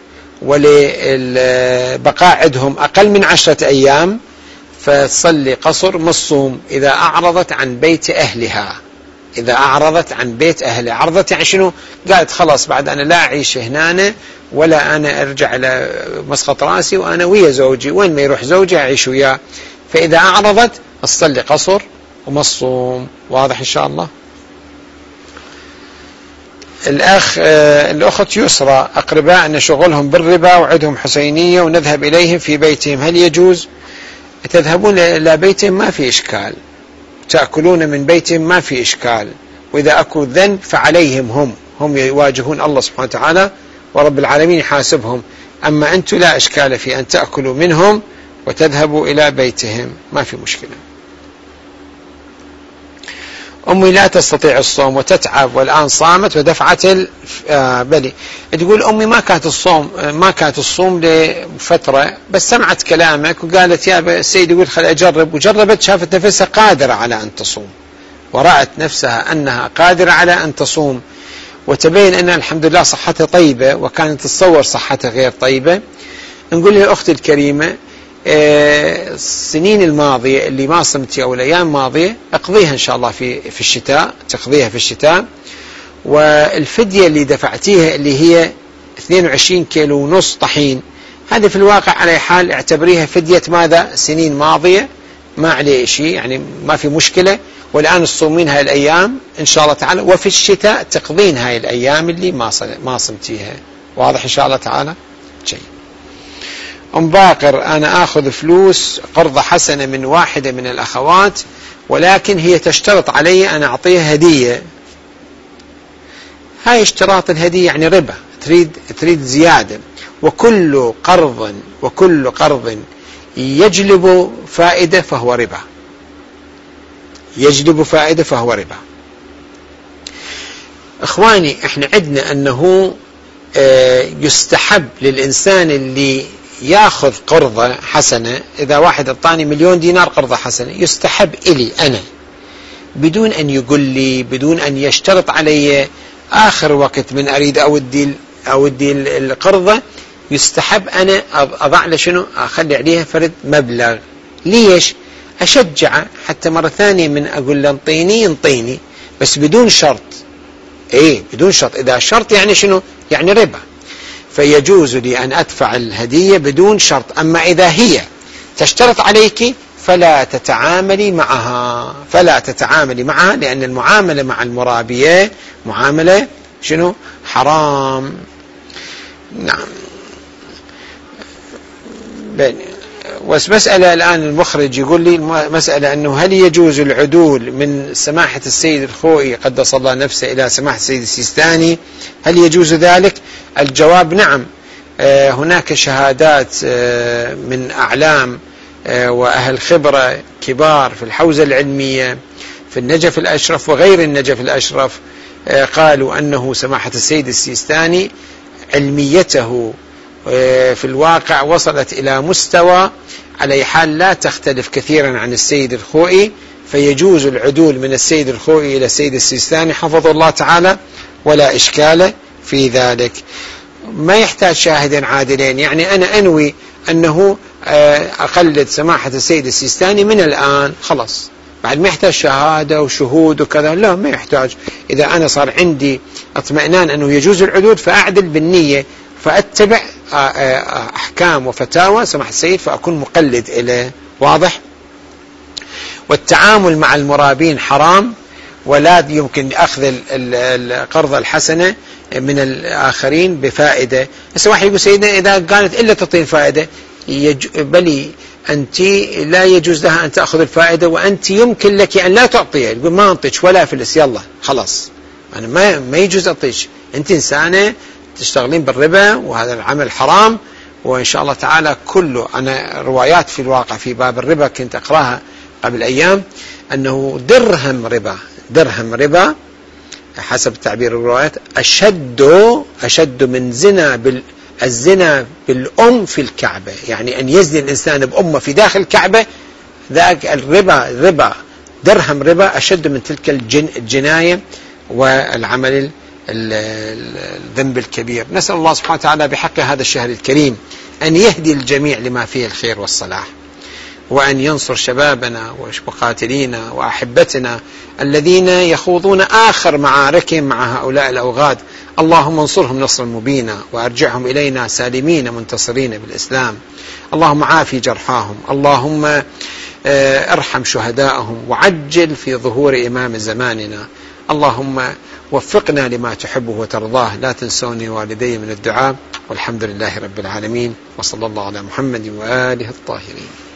ولبقاء عندهم أقل من عشرة أيام فتصلي قصر مصوم إذا أعرضت عن بيت أهلها، إذا أعرضت عن بيت أهلها. عرضت يعني شنو؟ قالت خلاص بعد أنا لا أعيش هنا ولا أنا أرجع إلى مسقط راسي وأنا ويا زوجي، وين ما يروح زوجي أعيش وياه، فإذا أعرضت أصلي قصر ومصوم. واضح إن شاء الله؟ الأخ الأخت يسرى أقرباء شغلهم بالربا وعندهم حسينية ونذهب إليهم في بيتهم، هل يجوز؟ تذهبون إلى بيتهم ما في إشكال، تأكلون من بيتهم ما في إشكال، وإذا أكلوا الذنب فعليهم، هم هم يواجهون الله سبحانه وتعالى ورب العالمين يحاسبهم، أما أنتم لا إشكال في أن تأكلوا منهم وتذهبوا إلى بيتهم، ما في مشكلة. أمي لا تستطيع الصوم وتتعب والآن صامت ودفعت ال... آه بلي تقول أمي ما كانت الصوم ما كانت الصوم لفترة، بس سمعت كلامك وقالت يا السيد يقول خل أجرب، وجربت شافت نفسها قادرة على أن تصوم، ورأت نفسها أنها قادرة على أن تصوم، وتبين أن الحمد لله صحتها طيبة، وكانت تتصور صحتها غير طيبة. نقول للأخت الكريمة السنين الماضية اللي ما صمتي أو الأيام الماضية اقضيها إن شاء الله في في الشتاء، تقضيها في الشتاء، والفدية اللي دفعتيها اللي هي اثنين وعشرين كيلو ونص طحين، هذا في الواقع على حال اعتبريها فدية ماذا؟ سنين ماضية، ما عليه شيء، يعني ما في مشكلة، والآن تصومين هاي الأيام إن شاء الله تعالى، وفي الشتاء تقضين هاي الأيام اللي ما ما صمتيها. واضح إن شاء الله تعالى؟ شيء. أم باقر أنا آخذ فلوس قرض حسنة من واحدة من الأخوات، ولكن هي تشترط علي أن أعطيها هدية، هاي اشتراط الهدية يعني ربا، تريد تريد زيادة، وكل قرض وكل قرض يجلب فائدة فهو ربا، يجلب فائدة فهو ربا. إخواني إحنا عندنا أنه يستحب للإنسان اللي ياخذ قرضة حسنة، إذا واحد أعطاني مليون دينار قرضة حسنة، يستحب إلي أنا بدون أن يقول لي، بدون أن يشترط علي آخر وقت من أريد أودي أودي القرضة، يستحب أنا أضع له شنو؟ أخلي عليها فرد مبلغ، ليش؟ أشجعه حتى مرة ثانية من أقول له انطيني انطيني، بس بدون شرط. إيه بدون شرط، إذا شرط يعني شنو؟ يعني ربا، فيجوز لي أن أدفع الهدية بدون شرط. أما إذا هي تشترط عليك فلا تتعاملي معها، فلا تتعاملي معها، لأن المعاملة مع المرابية معاملة شنو؟ حرام. نعم. ومسألة الآن المخرج يقول لي مسألة أنه هل يجوز العدول من سماحة السيد الخوئي قدس الله نفسه إلى سماحة السيد السيستاني، هل يجوز ذلك؟ الجواب نعم. هناك شهادات من أعلام وأهل خبرة كبار في الحوزة العلمية في النجف الأشرف وغير النجف الأشرف قالوا أنه سماحة السيد السيستاني علميته في الواقع وصلت إلى مستوى على حال لا تختلف كثيرا عن السيد الخوئي، فيجوز العدول من السيد الخوئي إلى السيد السيستاني حفظه الله تعالى، ولا إشكال في ذلك. ما يحتاج شاهدين عادلين، يعني أنا أنوي أنه أقلد سماحة السيد السيستاني من الآن خلاص، بعد ما يحتاج شهادة وشهود وكذا، لا ما يحتاج. إذا أنا صار عندي اطمئنان أنه يجوز العدول فأعدل بالنية، فأتبع أحكام وفتاوى سماحة السيد فأكون مقلد إليه. واضح؟ والتعامل مع المرابين حرام، ولا يمكن أخذ القرض الحسنة من الآخرين بفائدة. بس واحد يقول سيدنا إذا قالت إلا تعطين فائدة، بلي أنت لا يجوز لها أن تأخذ الفائدة، وأنت يمكن لك أن لا تعطيها، يقول ما أنطيش ولا فلس، يلا خلاص أنا ما ما يجوز أطيش، أنت إنسانة تشتغلين بالربا وهذا العمل حرام. وإن شاء الله تعالى كله، أنا روايات في الواقع في باب الربا كنت أقرأها قبل أيام، أنه درهم ربا درهم ربا حسب تعبير الروايات أشد أشد من زنا بال الزنا بالأم في الكعبة، يعني أن يزني الإنسان بأمه في داخل الكعبة، ذاك الربا ربا درهم ربا أشد من تلك الجن الجناية والعمل الذنب الكبير. نسأل الله سبحانه وتعالى بحق هذا الشهر الكريم أن يهدي الجميع لما فيه الخير والصلاح، وأن ينصر شبابنا وقاتلينا وأحبتنا الذين يخوضون آخر معاركهم مع هؤلاء الأوغاد. اللهم انصرهم نصرا مبينا وأرجعهم إلينا سالمين منتصرين بالإسلام. اللهم عافي جرحاهم، اللهم ارحم شهداءهم، وعجل في ظهور إمام زماننا. اللهم وفقنا لما تحبه وترضاه. لا تنسوني والدي من الدعاء، والحمد لله رب العالمين، وصلى الله على محمد وآله الطاهرين.